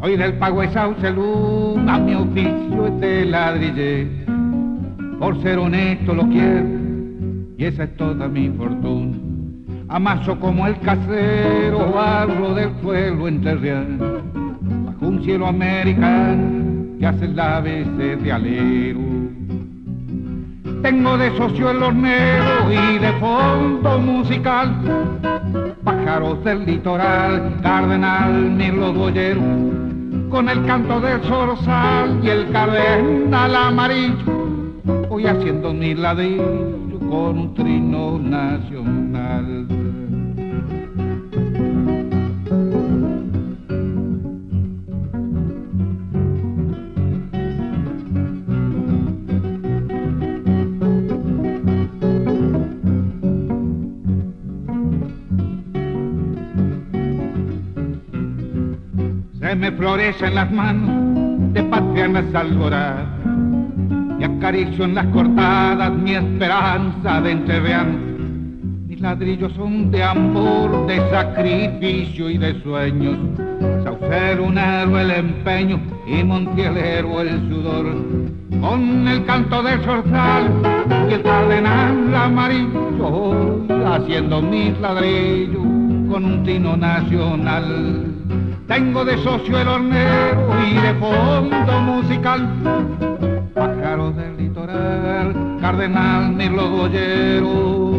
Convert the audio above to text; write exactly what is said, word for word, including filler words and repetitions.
Soy del Pago de Sauceluna, mi oficio es de ladriller. Por ser honesto lo quiero y esa es toda mi fortuna. Amaso como el casero, barro del suelo enterrar, bajo un cielo americano que hace la A B C de alero. Tengo de socio el hornero y de fondo musical pájaros del litoral, cardenal, mirlo boyero, con el canto del zorzal y el cardenal amarillo, voy haciendo mi ladrillo con un trino nacional. Se me florecen las manos de patrianas alboradas y acaricio en las cortadas mi esperanza de entreveano. Mis ladrillos son de amor, de sacrificio y de sueños. Saucero un héroe el empeño y Montielero el sudor. Con el canto del zorzal y el cardenal amarillo, haciendo mis ladrillos con un tino nacional. Tengo de socio el hornero y de fondo musical pájaros del litoral, cardenal, mirlo boyero.